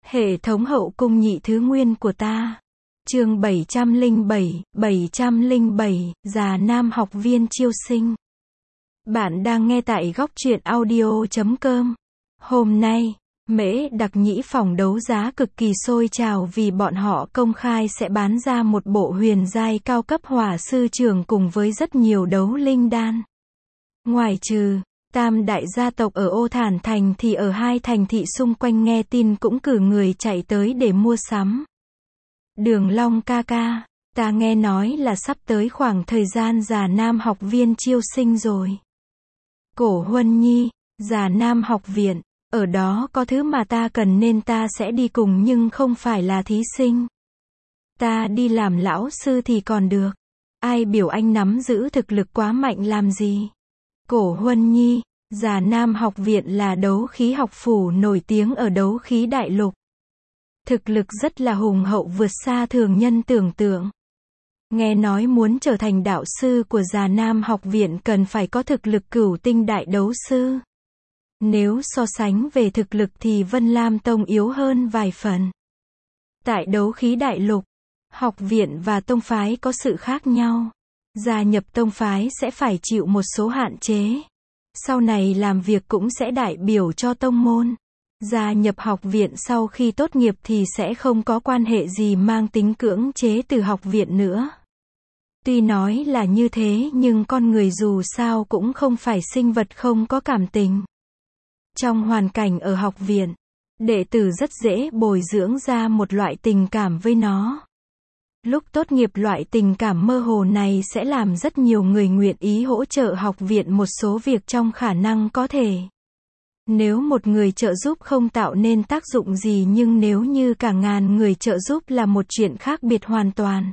Hệ thống hậu cung nhị thứ nguyên của ta. Chương 707, già nam học viên chiêu sinh. Bạn đang nghe tại góc truyện audio.com. Hôm nay, Mễ Đặc Nhĩ phòng đấu giá cực kỳ sôi trào vì bọn họ công khai sẽ bán ra một bộ huyền giai cao cấp hỏa sư trường cùng với rất nhiều đấu linh đan. Ngoài trừ tam đại gia tộc ở Ô Thản Thành thì ở hai thành thị xung quanh nghe tin cũng cử người chạy tới để mua sắm. Đường Long ca ca, ta nghe nói là sắp tới khoảng thời gian già nam học viên chiêu sinh rồi. Cổ Huân Nhi, già nam học viện, ở đó có thứ mà ta cần nên ta sẽ đi cùng nhưng không phải là thí sinh. Ta đi làm lão sư thì còn được. Ai biểu anh nắm giữ thực lực quá mạnh làm gì? Cổ Huân Nhi, già nam học viện là đấu khí học phủ nổi tiếng ở đấu khí đại lục. Thực lực rất là hùng hậu vượt xa thường nhân tưởng tượng. Nghe nói muốn trở thành đạo sư của già nam học viện cần phải có thực lực cửu tinh đại đấu sư. Nếu so sánh về thực lực thì Vân Lam Tông yếu hơn vài phần. Tại đấu khí đại lục, học viện và tông phái có sự khác nhau. Gia nhập tông phái sẽ phải chịu một số hạn chế. Sau này làm việc cũng sẽ đại biểu cho tông môn. Gia nhập học viện sau khi tốt nghiệp thì sẽ không có quan hệ gì mang tính cưỡng chế từ học viện nữa. Tuy nói là như thế nhưng con người dù sao cũng không phải sinh vật không có cảm tình. Trong hoàn cảnh ở học viện, đệ tử rất dễ bồi dưỡng ra một loại tình cảm với nó. Lúc tốt nghiệp loại tình cảm mơ hồ này sẽ làm rất nhiều người nguyện ý hỗ trợ học viện một số việc trong khả năng có thể. Nếu một người trợ giúp không tạo nên tác dụng gì nhưng nếu như cả ngàn người trợ giúp là một chuyện khác biệt hoàn toàn.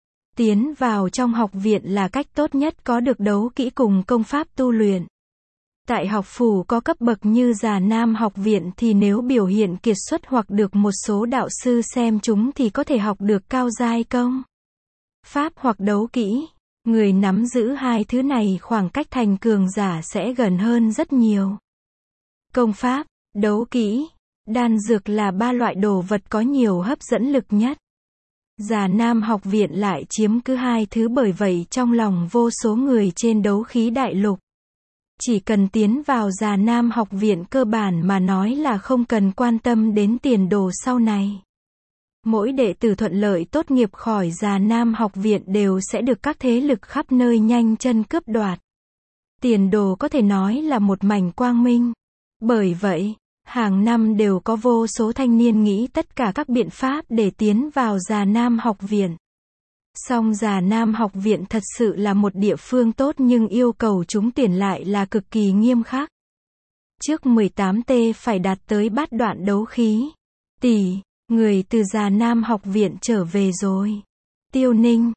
Tiến vào trong học viện là cách tốt nhất có được đấu kỹ cùng công pháp tu luyện. Tại học phủ có cấp bậc như già nam học viện thì nếu biểu hiện kiệt xuất hoặc được một số đạo sư xem chúng thì có thể học được cao giai công pháp hoặc đấu kỹ. Người nắm giữ hai thứ này khoảng cách thành cường giả sẽ gần hơn rất nhiều. Công pháp, đấu kỹ, đan dược là ba loại đồ vật có nhiều hấp dẫn lực nhất. Già nam học viện lại chiếm cứ hai thứ, bởi vậy trong lòng vô số người trên đấu khí đại lục. Chỉ cần tiến vào già nam học viện cơ bản mà nói là không cần quan tâm đến tiền đồ sau này. Mỗi đệ tử thuận lợi tốt nghiệp khỏi già nam học viện đều sẽ được các thế lực khắp nơi nhanh chân cướp đoạt. Tiền đồ có thể nói là một mảnh quang minh. Bởi vậy, hàng năm đều có vô số thanh niên nghĩ tất cả các biện pháp để tiến vào già nam học viện. Song già nam học viện thật sự là một địa phương tốt nhưng yêu cầu trúng tuyển lại là cực kỳ nghiêm khắc. Trước 18T phải đạt tới bát đoạn đấu khí. Tỷ, người từ già nam học viện trở về rồi. Tiêu Ninh,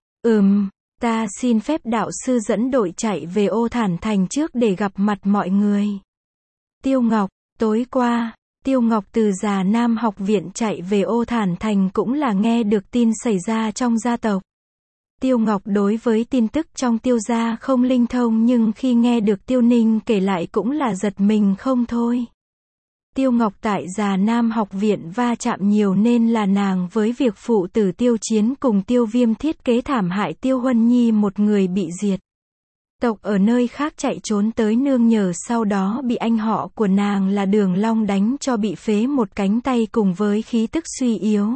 ta xin phép đạo sư dẫn đội chạy về Ô Thản Thành trước để gặp mặt mọi người. Tiêu Ngọc, tối qua, Tiêu Ngọc từ già nam học viện chạy về Ô Thản Thành cũng là nghe được tin xảy ra trong gia tộc. Tiêu Ngọc đối với tin tức trong Tiêu gia không linh thông nhưng khi nghe được Tiêu Ninh kể lại cũng là giật mình không thôi. Tiêu Ngọc tại già nam học viện va chạm nhiều nên là nàng với việc phụ tử Tiêu Chiến cùng Tiêu Viêm thiết kế thảm hại Tiêu Huân Nhi một người bị diệt. Tộc ở nơi khác chạy trốn tới nương nhờ, sau đó bị anh họ của nàng là Đường Long đánh cho bị phế một cánh tay cùng với khí tức suy yếu.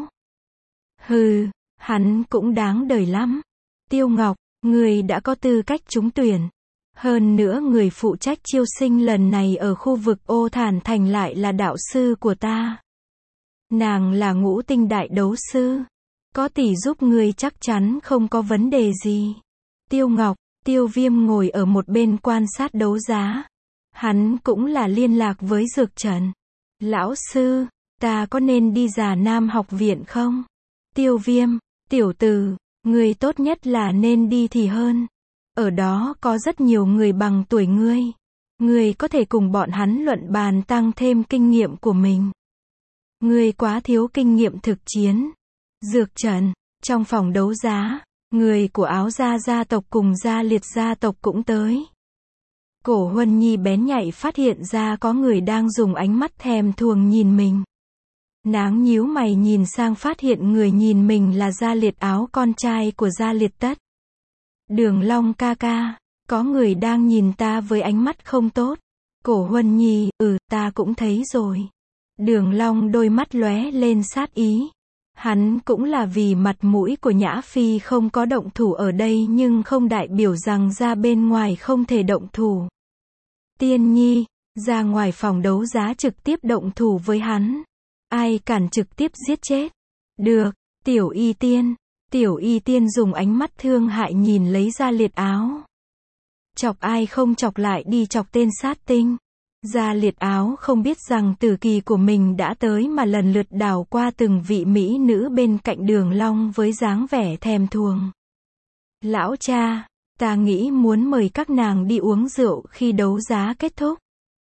Hừ, hắn cũng đáng đời lắm. Tiêu Ngọc, người đã có tư cách trúng tuyển. Hơn nữa người phụ trách chiêu sinh lần này ở khu vực Ô Thản Thành lại là đạo sư của ta. Nàng là ngũ tinh đại đấu sư. Có tỷ giúp người chắc chắn không có vấn đề gì. Tiêu Ngọc, Tiêu Viêm ngồi ở một bên quan sát đấu giá. Hắn cũng là liên lạc với Dược Trần. Lão sư, ta có nên đi già nam học viện không? Tiêu Viêm, tiểu tử, người tốt nhất là nên đi thì hơn. Ở đó có rất nhiều người bằng tuổi ngươi. Ngươi có thể cùng bọn hắn luận bàn tăng thêm kinh nghiệm của mình. Ngươi quá thiếu kinh nghiệm thực chiến. Dược Trần, trong phòng đấu giá, người của Áo Gia gia tộc cùng Gia Liệt gia tộc cũng tới. Cổ Huân Nhi bén nhạy phát hiện ra có người đang dùng ánh mắt thèm thuồng nhìn mình. Nàng nhíu mày nhìn sang phát hiện người nhìn mình là Gia Liệt Áo, con trai của Gia Liệt Tất. Đường Long ca ca, có người đang nhìn ta với ánh mắt không tốt. Cổ Huân Nhi, ta cũng thấy rồi. Đường Long đôi mắt lóe lên sát ý. Hắn cũng là vì mặt mũi của Nhã Phi không có động thủ ở đây nhưng không đại biểu rằng ra bên ngoài không thể động thủ. Tiên Nhi, ra ngoài phòng đấu giá trực tiếp động thủ với hắn. Ai cản trực tiếp giết chết. Được, Tiểu Y Tiên. Tiểu Y Tiên dùng ánh mắt thương hại nhìn lấy Gia Liệt Áo. Chọc ai không chọc lại đi chọc tên sát tinh. Gia Liệt Áo không biết rằng tử kỳ của mình đã tới mà lần lượt đảo qua từng vị mỹ nữ bên cạnh Đường Long với dáng vẻ thèm thuồng. Lão cha, ta nghĩ muốn mời các nàng đi uống rượu khi đấu giá kết thúc.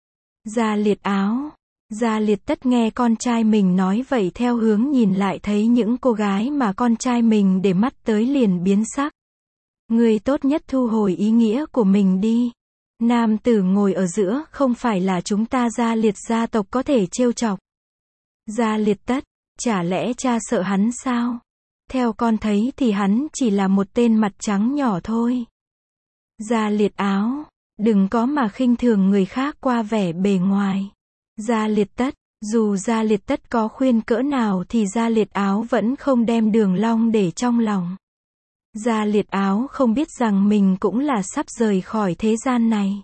Gia Liệt Áo. Gia Liệt Tất nghe con trai mình nói vậy theo hướng nhìn lại thấy những cô gái mà con trai mình để mắt tới liền biến sắc. Người tốt nhất thu hồi ý nghĩa của mình đi. Nam tử ngồi ở giữa không phải là chúng ta Gia Liệt gia tộc có thể trêu chọc. Gia Liệt Tất, chả lẽ cha sợ hắn sao? Theo con thấy thì hắn chỉ là một tên mặt trắng nhỏ thôi. Gia Liệt Áo, đừng có mà khinh thường người khác qua vẻ bề ngoài. Gia Liệt Tất, dù Gia Liệt Tất có khuyên cỡ nào thì Gia Liệt Áo vẫn không đem Đường Long để trong lòng. Gia Liệt Áo không biết rằng mình cũng là sắp rời khỏi thế gian này.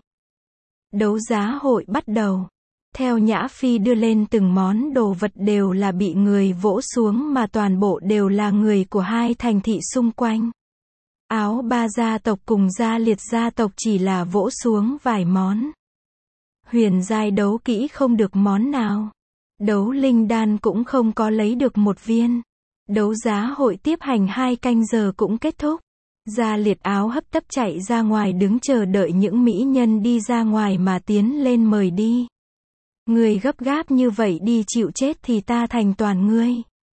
Đấu giá hội bắt đầu. Theo Nhã Phi đưa lên từng món đồ vật đều là bị người vỗ xuống mà toàn bộ đều là người của hai thành thị xung quanh. Áo Ba gia tộc cùng Gia Liệt gia tộc chỉ là vỗ xuống vài món. Huyền giai đấu kỹ không được món nào. Đấu linh đan cũng không có lấy được một viên. Đấu giá hội tiếp hành 2 canh giờ cũng kết thúc. Gia Liệt Áo hấp tấp chạy ra ngoài đứng chờ đợi những mỹ nhân đi ra ngoài mà tiến lên mời đi. Người gấp gáp như vậy đi chịu chết thì ta thành toàn ngươi.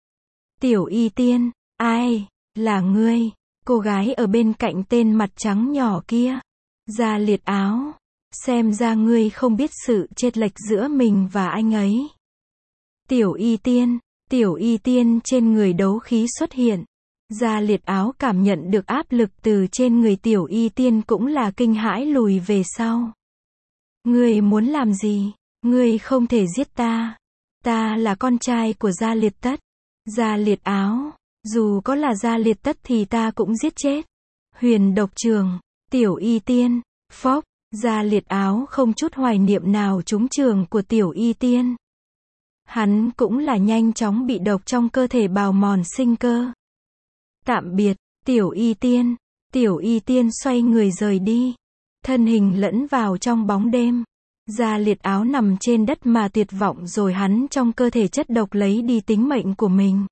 Tiểu Y Tiên, ai, là ngươi, cô gái ở bên cạnh tên mặt trắng nhỏ kia. Gia Liệt Áo, xem ra ngươi không biết sự chênh lệch giữa mình và anh ấy. Tiểu Y Tiên. Tiểu Y Tiên trên người đấu khí xuất hiện. Gia Liệt Áo cảm nhận được áp lực từ trên người Tiểu Y Tiên cũng là kinh hãi lùi về sau. Ngươi muốn làm gì? Ngươi không thể giết ta. Ta là con trai của Gia Liệt Tất. Gia Liệt Áo, dù có là Gia Liệt Tất thì ta cũng giết chết. Huyền độc trường, Tiểu Y Tiên, phốc, Gia Liệt Áo không chút hoài niệm nào trúng trường của Tiểu Y Tiên. Hắn cũng là nhanh chóng bị độc trong cơ thể bào mòn sinh cơ. Tạm biệt, Tiểu Y Tiên. Tiểu Y Tiên xoay người rời đi. Thân hình lẫn vào trong bóng đêm. Gia Liệt Áo nằm trên đất mà tuyệt vọng rồi hắn trong cơ thể chất độc lấy đi tính mệnh của mình.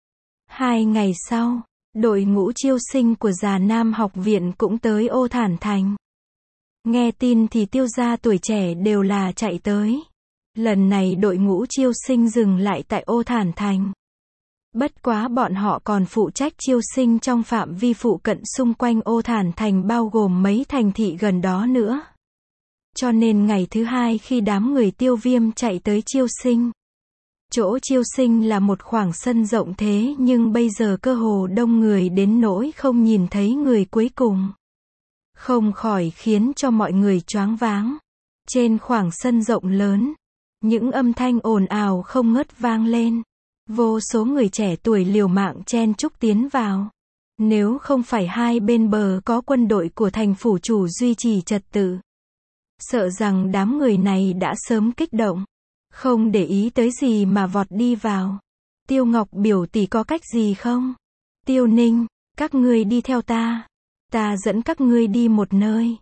2 ngày sau, đội ngũ chiêu sinh của Già Nam học viện cũng tới Ô Thản Thành. Nghe tin thì Tiêu gia tuổi trẻ đều là chạy tới. Lần này đội ngũ chiêu sinh dừng lại tại Ô Thản Thành. Bất quá bọn họ còn phụ trách chiêu sinh trong phạm vi phụ cận xung quanh Ô Thản Thành bao gồm mấy thành thị gần đó nữa. Cho nên ngày thứ 2 khi đám người Tiêu Viêm chạy tới chiêu sinh. Chỗ chiêu sinh là một khoảng sân rộng thế nhưng bây giờ cơ hồ đông người đến nỗi không nhìn thấy người cuối cùng. Không khỏi khiến cho mọi người choáng váng. Trên khoảng sân rộng lớn, những âm thanh ồn ào không ngớt vang lên. Vô số người trẻ tuổi liều mạng chen chúc tiến vào. Nếu không phải hai bên bờ có quân đội của thành phủ chủ duy trì trật tự, sợ rằng đám người này đã sớm kích động, không để ý tới gì mà vọt đi vào. Tiêu Ngọc biểu tỷ có cách gì không? Tiêu Ninh, các ngươi đi theo ta. Ta dẫn các ngươi đi một nơi.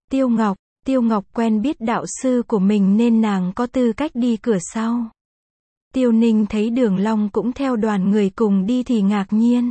Tiêu Ngọc quen biết đạo sư của mình nên nàng có tư cách đi cửa sau. Tiêu Ninh thấy Đường Long cũng theo đoàn người cùng đi thì ngạc nhiên.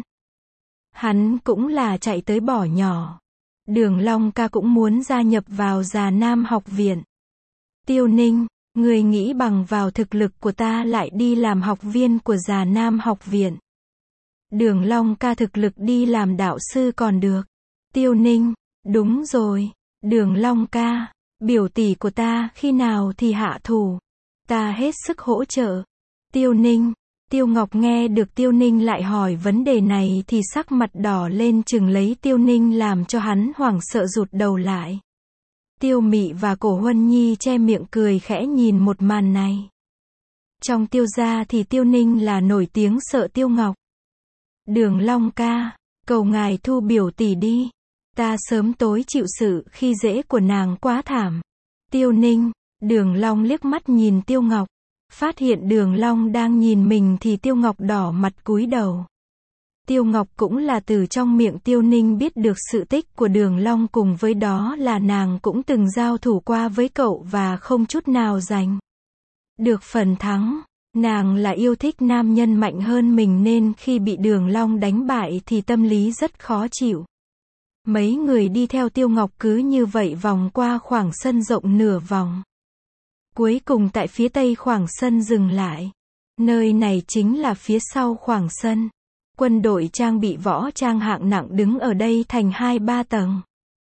Hắn cũng là chạy tới bỏ nhỏ. Đường Long ca cũng muốn gia nhập vào Già Nam học viện. Tiêu Ninh, người nghĩ bằng vào thực lực của ta lại đi làm học viên của Già Nam học viện. Đường Long ca thực lực đi làm đạo sư còn được. Tiêu Ninh, đúng rồi. Đường Long ca, biểu tỷ của ta khi nào thì hạ thủ. Ta hết sức hỗ trợ. Tiêu Ninh, Tiêu Ngọc nghe được Tiêu Ninh lại hỏi vấn đề này thì sắc mặt đỏ lên chừng lấy Tiêu Ninh làm cho hắn hoảng sợ rụt đầu lại. Tiêu Mị và Cổ Huân Nhi che miệng cười khẽ nhìn một màn này. Trong Tiêu gia thì Tiêu Ninh là nổi tiếng sợ Tiêu Ngọc. Đường Long ca, cầu ngài thu biểu tỷ đi. Ta sớm tối chịu sự khi dễ của nàng quá thảm. Tiêu Ninh, Đường Long liếc mắt nhìn Tiêu Ngọc. Phát hiện Đường Long đang nhìn mình thì Tiêu Ngọc đỏ mặt cúi đầu. Tiêu Ngọc cũng là từ trong miệng Tiêu Ninh biết được sự tích của Đường Long, cùng với đó là nàng cũng từng giao thủ qua với cậu và không chút nào giành được phần thắng. Nàng là yêu thích nam nhân mạnh hơn mình nên khi bị Đường Long đánh bại thì tâm lý rất khó chịu. Mấy người đi theo Tiêu Ngọc cứ như vậy vòng qua khoảng sân rộng nửa vòng. Cuối cùng tại phía tây khoảng sân dừng lại. Nơi này chính là phía sau khoảng sân. Quân đội trang bị võ trang hạng nặng đứng ở đây thành 2-3 tầng.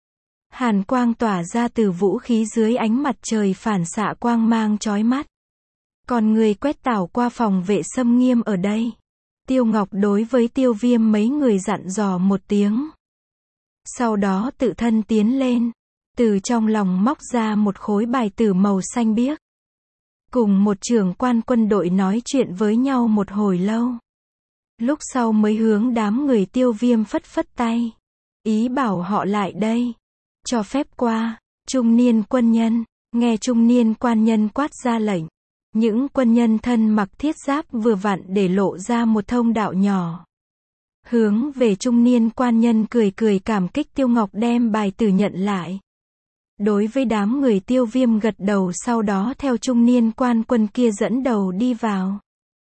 Hàn quang tỏa ra từ vũ khí dưới ánh mặt trời phản xạ quang mang chói mắt. Còn người quét tảo qua phòng vệ xâm nghiêm ở đây. Tiêu Ngọc đối với Tiêu Viêm mấy người dặn dò một tiếng. Sau đó tự thân tiến lên. Từ trong lòng móc ra một khối bài tử màu xanh biếc. Cùng một trưởng quan quân đội nói chuyện với nhau một hồi lâu. Lúc sau mới hướng đám người Tiêu Viêm phất phất tay. Ý bảo họ lại đây. Cho phép qua. Trung niên quân nhân. Nghe trung niên quan nhân quát ra lệnh. Những quân nhân thân mặc thiết giáp vừa vặn để lộ ra một thông đạo nhỏ. Hướng về trung niên quan nhân cười cười cảm kích. Tiêu Ngọc đem bài tử nhận lại. Đối với đám người Tiêu Viêm gật đầu, sau đó theo trung niên quan quân kia dẫn đầu đi vào.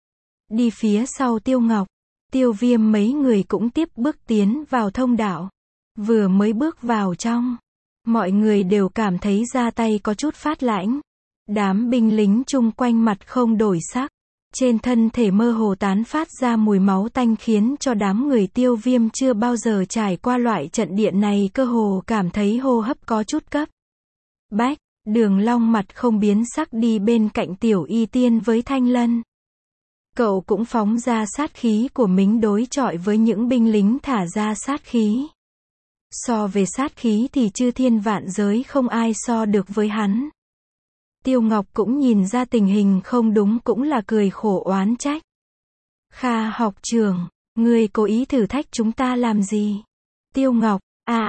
Đi phía sau Tiêu Ngọc, Tiêu Viêm mấy người cũng tiếp bước tiến vào thông đạo. Vừa mới bước vào trong, mọi người đều cảm thấy da tay có chút phát lạnh. Đám binh lính chung quanh mặt không đổi sắc. Trên thân thể mơ hồ tán phát ra mùi máu tanh khiến cho đám người Tiêu Viêm chưa bao giờ trải qua loại trận địa này cơ hồ cảm thấy hô hấp có chút cấp bách. Đường Long mặt không biến sắc đi bên cạnh Tiểu Y Tiên với Thanh Lân. Cậu cũng phóng ra sát khí của mình đối chọi với những binh lính thả ra sát khí. So về sát khí thì chư thiên vạn giới không ai so được với hắn. Tiêu Ngọc cũng nhìn ra tình hình không đúng cũng là cười khổ oán trách. Kha học trưởng, ngươi cố ý thử thách chúng ta làm gì? Tiêu Ngọc,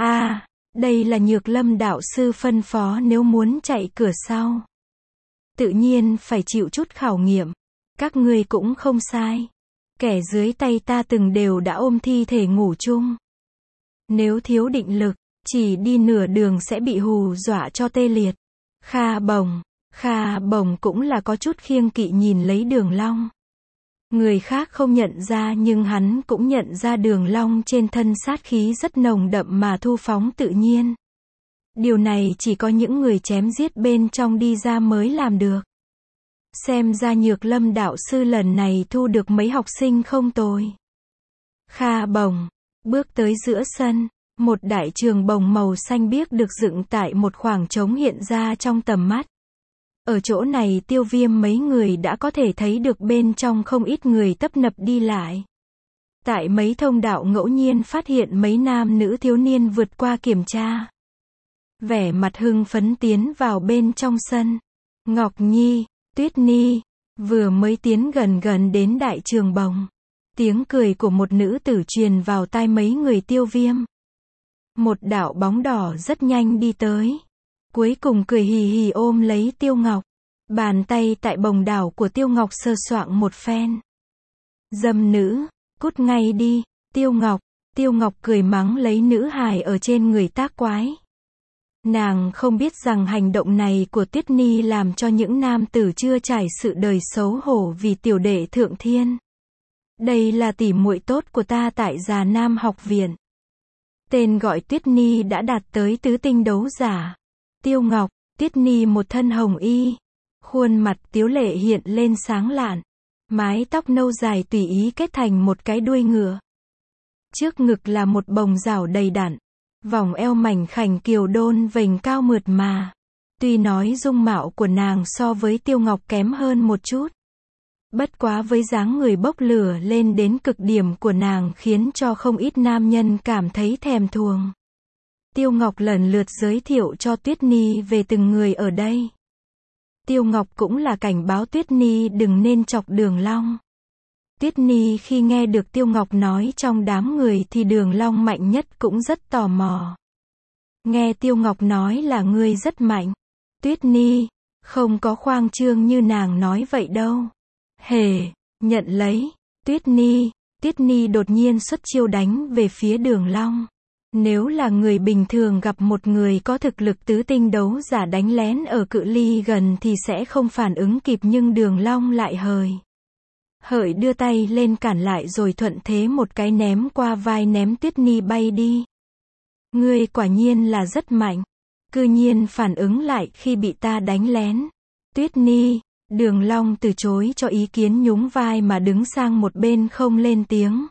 đây là Nhược Lâm đạo sư phân phó, nếu muốn chạy cửa sau. Tự nhiên phải chịu chút khảo nghiệm. Các ngươi cũng không sai. Kẻ dưới tay ta từng đều đã ôm thi thể ngủ chung. Nếu thiếu định lực, chỉ đi nửa đường sẽ bị hù dọa cho tê liệt. Kha Bồng cũng là có chút khiêng kỵ nhìn lấy Đường Long. Người khác không nhận ra nhưng hắn cũng nhận ra Đường Long trên thân sát khí rất nồng đậm mà thu phóng tự nhiên. Điều này chỉ có những người chém giết bên trong đi ra mới làm được. Xem ra Nhược Lâm đạo sư lần này thu được mấy học sinh không tồi. Kha Bồng bước tới giữa sân, một đại trường bồng màu xanh biếc được dựng tại một khoảng trống hiện ra trong tầm mắt. Ở chỗ này Tiêu Viêm mấy người đã có thể thấy được bên trong không ít người tấp nập đi lại. Tại mấy thông đạo ngẫu nhiên phát hiện mấy nam nữ thiếu niên vượt qua kiểm tra. Vẻ mặt hưng phấn tiến vào bên trong sân. Ngọc Nhi, Tuyết Nhi, vừa mới tiến gần đến đại trường bồng. Tiếng cười của một nữ tử truyền vào tai mấy người Tiêu Viêm. Một đạo bóng đỏ rất nhanh đi tới. Cuối cùng cười hì hì ôm lấy Tiêu Ngọc. Bàn tay tại bồng đảo của Tiêu Ngọc sờ soạng một phen. Dâm nữ, cút ngay đi, Tiêu Ngọc cười mắng lấy nữ hài ở trên người tác quái. Nàng không biết rằng hành động này của Tuyết Nhi làm cho những nam tử chưa trải sự đời xấu hổ vì tiểu đệ thượng thiên. Đây là tỉ muội tốt của ta tại Già Nam học viện. Tên gọi Tuyết Nhi đã đạt tới tứ tinh đấu giả. Tiêu Ngọc, Tuyết Nhi một thân hồng y. Khuôn mặt tiếu lệ hiện lên sáng lạn. Mái tóc nâu dài tùy ý kết thành một cái đuôi ngựa. Trước ngực là một bồng rảo đầy đặn. Vòng eo mảnh khảnh kiều đôn vành cao mượt mà. Tuy nói dung mạo của nàng so với Tiêu Ngọc kém hơn một chút. Bất quá với dáng người bốc lửa lên đến cực điểm của nàng khiến cho không ít nam nhân cảm thấy thèm thuồng. Tiêu Ngọc lần lượt giới thiệu cho Tuyết Ni về từng người ở đây. Tiêu Ngọc cũng là cảnh báo Tuyết Ni đừng nên chọc Đường Long. Tuyết Ni khi nghe được Tiêu Ngọc nói trong đám người thì Đường Long mạnh nhất cũng rất tò mò. Nghe Tiêu Ngọc nói là ngươi rất mạnh. Tuyết Ni, không có khoang trương như nàng nói vậy đâu. Hề, nhận lấy. Tuyết Ni đột nhiên xuất chiêu đánh về phía Đường Long. Nếu là người bình thường gặp một người có thực lực tứ tinh đấu giả đánh lén ở cự ly gần thì sẽ không phản ứng kịp, nhưng Đường Long lại hời đưa tay lên cản lại rồi thuận thế một cái ném qua vai, ném Tuyết Ni bay đi. Ngươi quả nhiên là rất mạnh, cư nhiên phản ứng lại khi bị ta đánh lén. Tuyết Ni, Đường Long từ chối cho ý kiến, nhún vai mà đứng sang một bên không lên tiếng.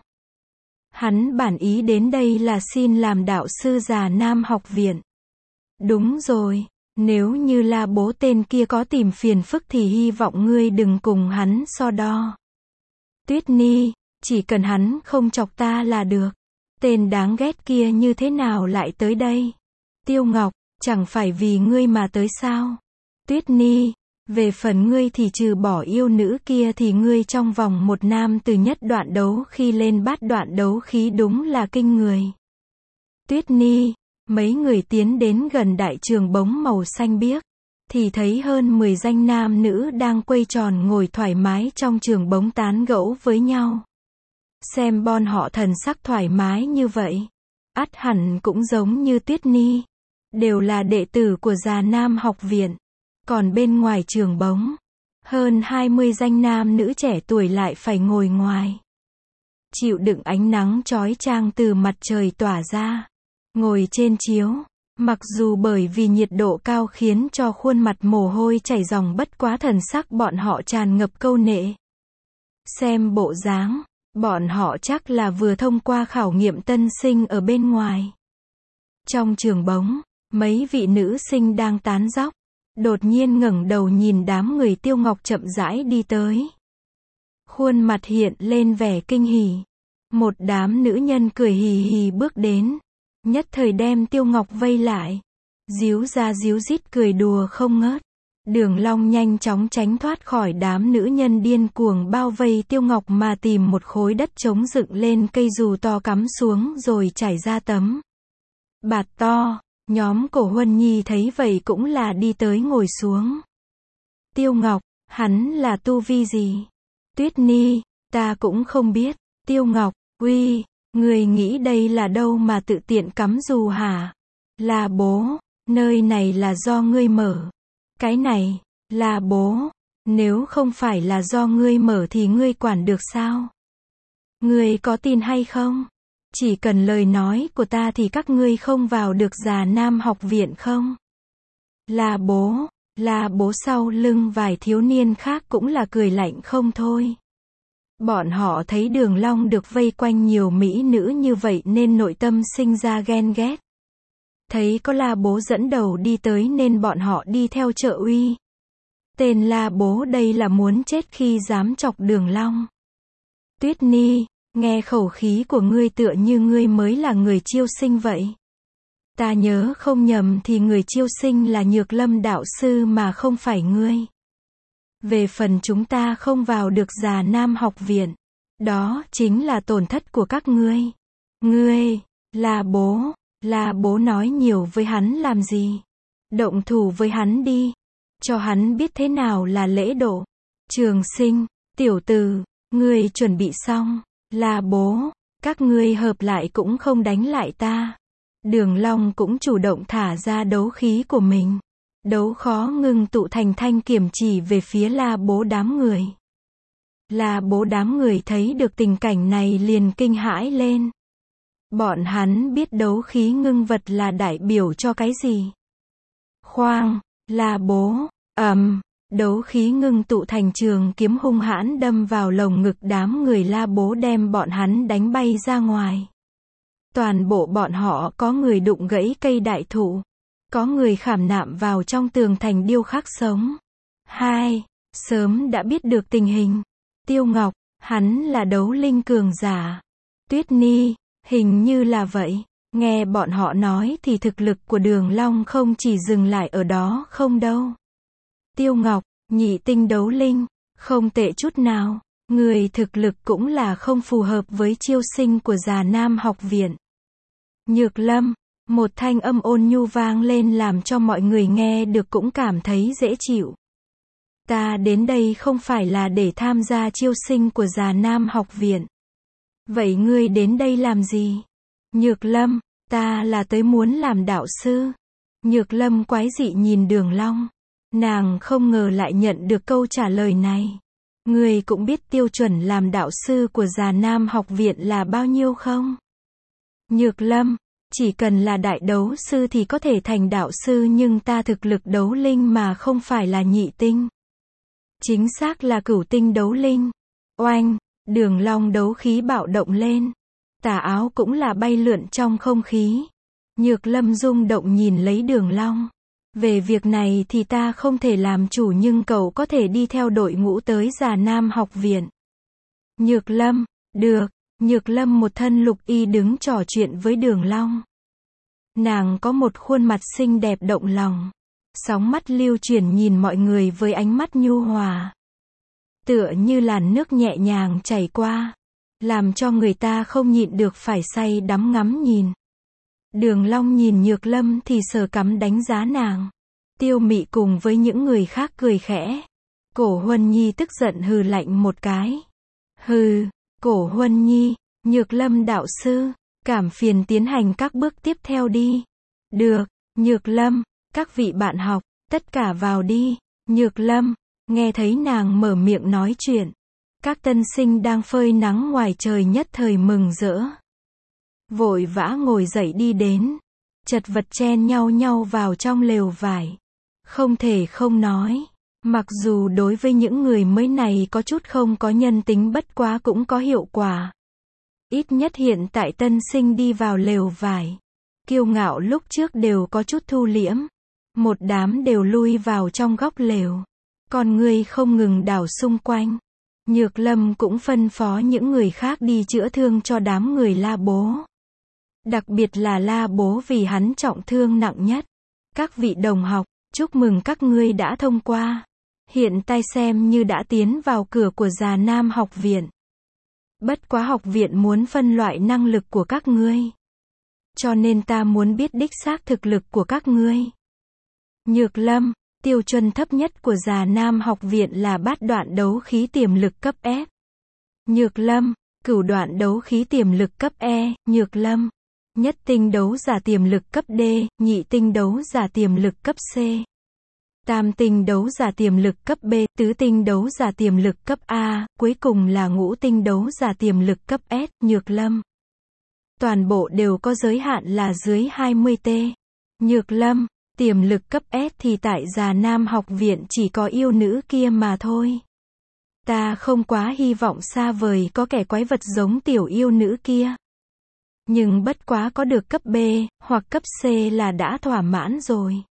Hắn bản ý đến đây là xin làm đạo sư Già Nam học viện. Đúng rồi, nếu như La Bố tên kia có tìm phiền phức thì hy vọng ngươi đừng cùng hắn so đo. Tuyết Ni, chỉ cần hắn không chọc ta là được. Tên đáng ghét kia như thế nào lại tới đây? Tiêu Ngọc, chẳng phải vì ngươi mà tới sao? Tuyết Ni, về phần ngươi thì trừ bỏ yêu nữ kia thì ngươi trong vòng một năm từ nhất đoạn đấu khi lên bát đoạn đấu khí đúng là kinh người. Tuyết Ni, mấy người tiến đến gần đại trường bóng màu xanh biếc, thì thấy hơn 10 danh nam nữ đang quây tròn ngồi thoải mái trong trường bóng tán gẫu với nhau. Xem bọn họ thần sắc thoải mái như vậy, ắt hẳn cũng giống như Tuyết Ni, đều là đệ tử của Già Nam học viện. Còn bên ngoài trường bóng, hơn 20 danh nam nữ trẻ tuổi lại phải ngồi ngoài, chịu đựng ánh nắng chói chang từ mặt trời tỏa ra, ngồi trên chiếu. Mặc dù bởi vì nhiệt độ cao khiến cho khuôn mặt mồ hôi chảy ròng, bất quá thần sắc bọn họ tràn ngập câu nệ. Xem bộ dáng, bọn họ chắc là vừa thông qua khảo nghiệm tân sinh ở bên ngoài. Trong trường bóng, mấy vị nữ sinh đang tán dóc, đột nhiên ngẩng đầu nhìn đám người Tiêu Ngọc chậm rãi đi tới. Khuôn mặt hiện lên vẻ kinh hỉ. Một đám nữ nhân cười hì hì bước đến, nhất thời đem Tiêu Ngọc vây lại, díu ra díu dít cười đùa không ngớt. Đường Long nhanh chóng tránh thoát khỏi đám nữ nhân điên cuồng bao vây Tiêu Ngọc mà tìm một khối đất trống dựng lên cây dù to cắm xuống rồi trải ra tấm bạt to. Nhóm Cổ Huân Nhi thấy vậy cũng là đi tới ngồi xuống. Tiêu Ngọc, hắn là tu vi gì? Tuyết Ni, ta cũng không biết. Tiêu Ngọc, uy, người nghĩ đây là đâu mà tự tiện cắm dù hả? Là bố, nơi này là do ngươi mở. Cái này, là bố, nếu không phải là do ngươi mở thì ngươi quản được sao? Ngươi có tin hay không? Chỉ cần lời nói của ta thì các ngươi không vào được Già Nam học viện không? Là bố sau lưng vài thiếu niên khác cũng là cười lạnh không thôi. Bọn họ thấy Đường Long được vây quanh nhiều mỹ nữ như vậy nên nội tâm sinh ra ghen ghét. Thấy có La Bố dẫn đầu đi tới nên bọn họ đi theo trợ uy. Tên La Bố đây là muốn chết khi dám chọc Đường Long. Tuyết Ni, nghe khẩu khí của ngươi tựa như ngươi mới là người chiêu sinh vậy. Ta nhớ không nhầm thì người chiêu sinh là Nhược Lâm đạo sư mà không phải ngươi. Về phần chúng ta không vào được Già Nam học viện, đó chính là tổn thất của các ngươi. Ngươi, là bố nói nhiều với hắn làm gì? Động thủ với hắn đi, cho hắn biết thế nào là lễ độ. Trường Sinh, tiểu tử, ngươi chuẩn bị xong. Là bố, các ngươi hợp lại cũng không đánh lại ta. Đường Long cũng chủ động thả ra đấu khí của mình. Đấu khó ngưng tụ thành thanh kiểm chỉ về phía La Bố đám người. La Bố đám người thấy được tình cảnh này liền kinh hãi lên. Bọn hắn biết đấu khí ngưng vật là đại biểu cho cái gì. Khoang, La Bố, đấu khí ngưng tụ thành trường kiếm hung hãn đâm vào lồng ngực đám người La Bố đem bọn hắn đánh bay ra ngoài. Toàn bộ bọn họ có người đụng gãy cây đại thụ, có người khảm nạm vào trong tường thành điêu khắc sống. Sớm đã biết được tình hình, Tiêu Ngọc, hắn là đấu linh cường giả. Tuyết Ni, hình như là vậy. Nghe bọn họ nói thì thực lực của Đường Long không chỉ dừng lại ở đó không đâu. Tiêu Ngọc, nhị tinh đấu linh, không tệ chút nào. Người thực lực cũng là không phù hợp với chiêu sinh của Già Nam học viện. Nhược Lâm, một thanh âm ôn nhu vang lên làm cho mọi người nghe được cũng cảm thấy dễ chịu. Ta đến đây không phải là để tham gia chiêu sinh của Già Nam học viện. Vậy ngươi đến đây làm gì? Nhược Lâm, ta là tới muốn làm đạo sư. Nhược Lâm quái dị nhìn Đường Long. Nàng không ngờ lại nhận được câu trả lời này. Ngươi cũng biết tiêu chuẩn làm đạo sư của Già Nam học viện là bao nhiêu không? Nhược Lâm, chỉ cần là đại đấu sư thì có thể thành đạo sư nhưng ta thực lực đấu linh mà không phải là nhị tinh. Chính xác là cửu tinh đấu linh. Oanh, Đường Long đấu khí bạo động lên. Tà áo cũng là bay lượn trong không khí. Nhược Lâm rung động nhìn lấy Đường Long. Về việc này thì ta không thể làm chủ nhưng cậu có thể đi theo đội ngũ tới Già Nam học viện. Nhược Lâm, được. Nhược Lâm một thân lục y đứng trò chuyện với Đường Long. Nàng có một khuôn mặt xinh đẹp động lòng. Sóng mắt lưu chuyển nhìn mọi người với ánh mắt nhu hòa. Tựa như làn nước nhẹ nhàng chảy qua. Làm cho người ta không nhịn được phải say đắm ngắm nhìn. Đường Long nhìn Nhược Lâm thì sờ cằm đánh giá nàng. Tiêu Mị cùng với những người khác cười khẽ. Cổ Huân Nhi tức giận hừ lạnh một cái. Hừ, Cổ Huân Nhi, Nhược Lâm đạo sư, cảm phiền tiến hành các bước tiếp theo đi. Được, Nhược Lâm, các vị bạn học, tất cả vào đi. Nhược Lâm, nghe thấy nàng mở miệng nói chuyện. Các tân sinh đang phơi nắng ngoài trời nhất thời mừng rỡ. Vội vã ngồi dậy đi đến. Chật vật chen nhau vào trong lều vải. Không thể không nói. Mặc dù đối với những người mới này có chút không có nhân tính bất quá cũng có hiệu quả. Ít nhất hiện tại tân sinh đi vào lều vải. Kiêu ngạo lúc trước đều có chút thu liễm. Một đám đều lui vào trong góc lều. Còn người không ngừng đảo xung quanh. Nhược Lâm cũng phân phó những người khác đi chữa thương cho đám người La Bố. Đặc biệt là La Bố vì hắn trọng thương nặng nhất. Các vị đồng học, chúc mừng các ngươi đã thông qua. Hiện tại xem như đã tiến vào cửa của Già Nam học viện. Bất quá học viện muốn phân loại năng lực của các ngươi. Cho nên ta muốn biết đích xác thực lực của các ngươi. Nhược Lâm, tiêu chuẩn thấp nhất của Già Nam học viện là bát đoạn đấu khí tiềm lực cấp F. Nhược Lâm, cửu đoạn đấu khí tiềm lực cấp E. Nhược Lâm, nhất tinh đấu giả tiềm lực cấp D, nhị tinh đấu giả tiềm lực cấp C. Tam tinh đấu giả tiềm lực cấp B, tứ tinh đấu giả tiềm lực cấp A, cuối cùng là ngũ tinh đấu giả tiềm lực cấp S. Nhược Lâm, toàn bộ đều có giới hạn là dưới 20T. Nhược Lâm, tiềm lực cấp S thì tại Già Nam học viện chỉ có yêu nữ kia mà thôi. Ta không quá hy vọng xa vời có kẻ quái vật giống tiểu yêu nữ kia. Nhưng bất quá có được cấp B, hoặc cấp C là đã thỏa mãn rồi.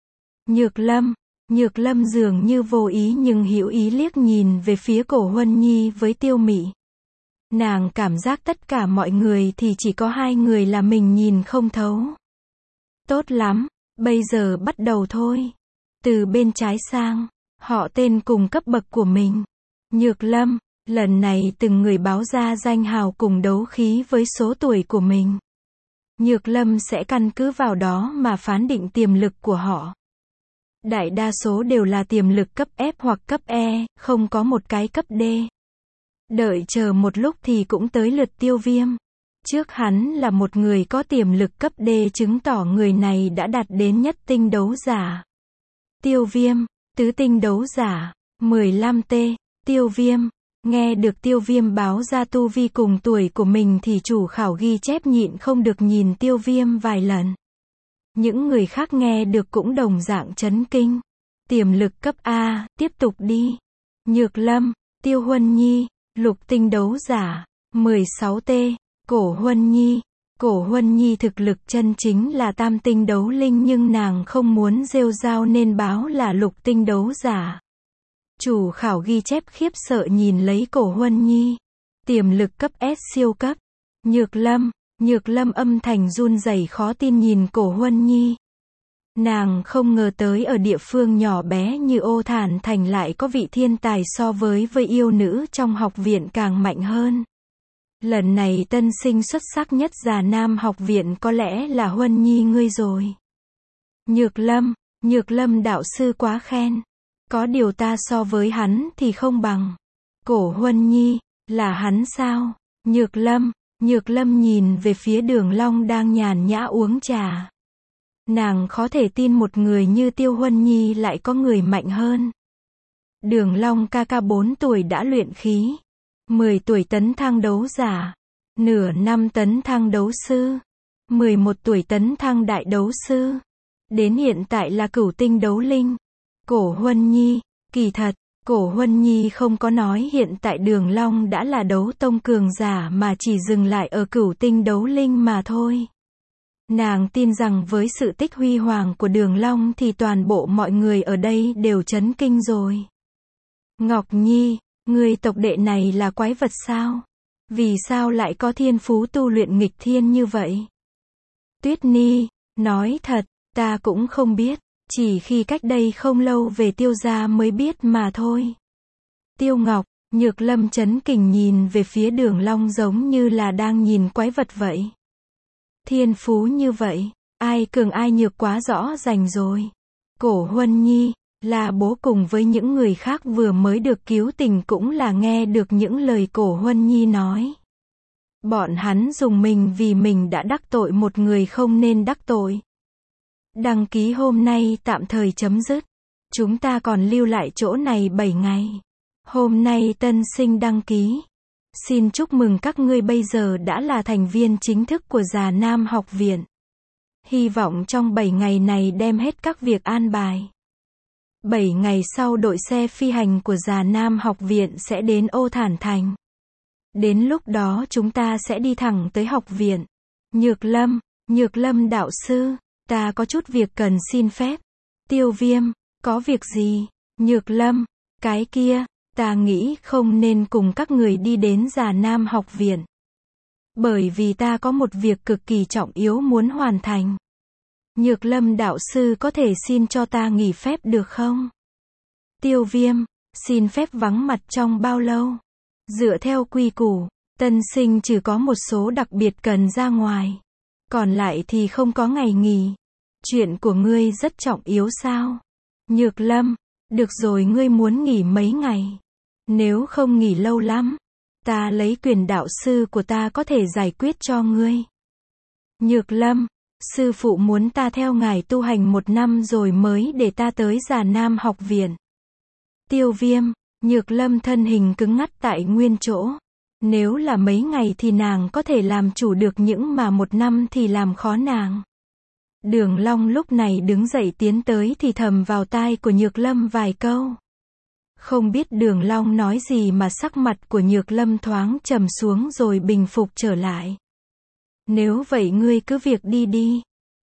Nhược Lâm dường như vô ý nhưng hữu ý liếc nhìn về phía Cổ Huân Nhi với Tiêu Mị. Nàng cảm giác tất cả mọi người thì chỉ có hai người là mình nhìn không thấu. Tốt lắm, bây giờ bắt đầu thôi. Từ bên trái sang, họ tên cùng cấp bậc của mình. Nhược Lâm, lần này từng người báo ra danh hào cùng đấu khí với số tuổi của mình. Nhược Lâm sẽ căn cứ vào đó mà phán định tiềm lực của họ. Đại đa số đều là tiềm lực cấp F hoặc cấp E, không có một cái cấp D. Đợi chờ một lúc thì cũng tới lượt Tiêu Viêm. Trước hắn là một người có tiềm lực cấp D chứng tỏ người này đã đạt đến nhất tinh đấu giả. Tiêu Viêm, tứ tinh đấu giả, 15T. Tiêu Viêm, nghe được Tiêu Viêm báo ra tu vi cùng tuổi của mình thì chủ khảo ghi chép nhịn không được nhìn Tiêu Viêm vài lần. Những người khác nghe được cũng đồng dạng chấn kinh. Tiềm lực cấp A, tiếp tục đi. Nhược Lâm, Tiêu Huân Nhi, lục tinh đấu giả, 16T. Cổ Huân Nhi thực lực chân chính là tam tinh đấu linh nhưng nàng không muốn rêu rao nên báo là lục tinh đấu giả. Chủ khảo ghi chép khiếp sợ nhìn lấy Cổ Huân Nhi. Tiềm lực cấp S siêu cấp. Nhược Lâm âm thanh run rẩy khó tin nhìn Cổ Huân Nhi. Nàng không ngờ tới ở địa phương nhỏ bé như Ô Thản Thành lại có vị thiên tài so với yêu nữ trong học viện càng mạnh hơn. Lần này tân sinh xuất sắc nhất Già Nam học viện có lẽ là Huân Nhi ngươi rồi. Nhược Lâm đạo sư quá khen. Có điều ta so với hắn thì không bằng. Cổ Huân Nhi, là hắn sao? Nhược Lâm nhìn về phía Đường Long đang nhàn nhã uống trà. Nàng khó thể tin một người như Tiêu Huân Nhi lại có người mạnh hơn. Đường Long ca ca 4 tuổi đã luyện khí. 10 tuổi tấn thăng đấu giả. Nửa năm tấn thăng đấu sư. 11 tuổi tấn thăng đại đấu sư. Đến hiện tại là cửu tinh đấu linh. Cổ Huân Nhi, kỳ thật, Cổ Huân Nhi không có nói hiện tại Đường Long đã là đấu tông cường giả mà chỉ dừng lại ở cửu tinh đấu linh mà thôi. Nàng tin rằng với sự tích huy hoàng của Đường Long thì toàn bộ mọi người ở đây đều chấn kinh rồi. Ngọc Nhi, người tộc đệ này là quái vật sao? Vì sao lại có thiên phú tu luyện nghịch thiên như vậy? Tuyết Nhi, nói thật, ta cũng không biết, chỉ khi cách đây không lâu về Tiêu gia mới biết mà thôi. Tiêu Ngọc, Nhược Lâm chấn kinh nhìn về phía Đường Long giống như là đang nhìn quái vật vậy. Thiên phú như vậy, ai cường ai nhược quá rõ ràng rồi. Cổ Huân Nhi, là bố cùng với những người khác vừa mới được cứu tỉnh cũng là nghe được những lời Cổ Huân Nhi nói. Bọn hắn dùng mình vì mình đã đắc tội một người không nên đắc tội. Đăng ký hôm nay tạm thời chấm dứt. Chúng ta còn lưu lại chỗ này 7 ngày. Hôm nay tân sinh đăng ký. Xin chúc mừng các ngươi bây giờ đã là thành viên chính thức của Già Nam học viện. Hy vọng trong 7 ngày này đem hết các việc an bài. 7 ngày sau đội xe phi hành của Già Nam học viện sẽ đến Ô Thản Thành. Đến lúc đó chúng ta sẽ đi thẳng tới học viện. Nhược Lâm đạo sư, ta có chút việc cần xin phép. Tiêu Viêm, có việc gì? Nhược Lâm, cái kia, ta nghĩ không nên cùng các người đi đến Già Nam học viện. Bởi vì ta có một việc cực kỳ trọng yếu muốn hoàn thành. Nhược Lâm đạo sư có thể xin cho ta nghỉ phép được không? Tiêu Viêm, xin phép vắng mặt trong bao lâu? Dựa theo quy củ, tân sinh chỉ có một số đặc biệt cần ra ngoài. Còn lại thì không có ngày nghỉ. Chuyện của ngươi rất trọng yếu sao? Nhược Lâm, được rồi, ngươi muốn nghỉ mấy ngày? Nếu không nghỉ lâu lắm, ta lấy quyền đạo sư của ta có thể giải quyết cho ngươi. Nhược Lâm, sư phụ muốn ta theo ngài tu hành 1 năm rồi mới để ta tới Già Nam học viện. Tiêu Viêm, Nhược Lâm thân hình cứng ngắt tại nguyên chỗ. Nếu là mấy ngày thì nàng có thể làm chủ được, những mà 1 năm thì làm khó nàng. Đường Long lúc này đứng dậy tiến tới thì thầm vào tai của Nhược Lâm vài câu. Không biết Đường Long nói gì mà sắc mặt của Nhược Lâm thoáng trầm xuống rồi bình phục trở lại. Nếu vậy ngươi cứ việc đi đi.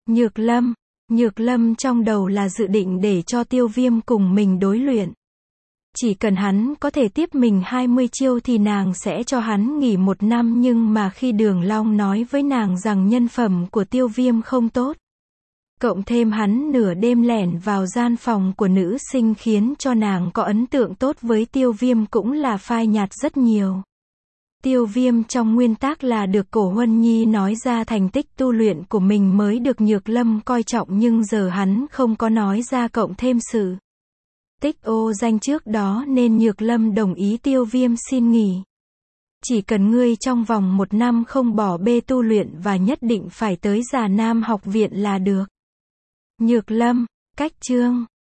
Nhược Lâm trong đầu là dự định để cho Tiêu Viêm cùng mình đối luyện. Chỉ cần hắn có thể tiếp mình 20 chiêu thì nàng sẽ cho hắn nghỉ 1 năm, nhưng mà khi Đường Long nói với nàng rằng nhân phẩm của Tiêu Viêm không tốt, cộng thêm hắn nửa đêm lẻn vào gian phòng của nữ sinh khiến cho nàng có ấn tượng tốt với Tiêu Viêm cũng là phai nhạt rất nhiều. Tiêu Viêm trong nguyên tắc là được Cổ Huân Nhi nói ra thành tích tu luyện của mình mới được Nhược Lâm coi trọng, nhưng giờ hắn không có nói ra, cộng thêm sự tích ô danh trước đó nên Nhược Lâm đồng ý Tiêu Viêm xin nghỉ. Chỉ cần ngươi trong vòng 1 năm không bỏ bê tu luyện và nhất định phải tới Già Nam học viện là được. Nhược Lâm, cách chương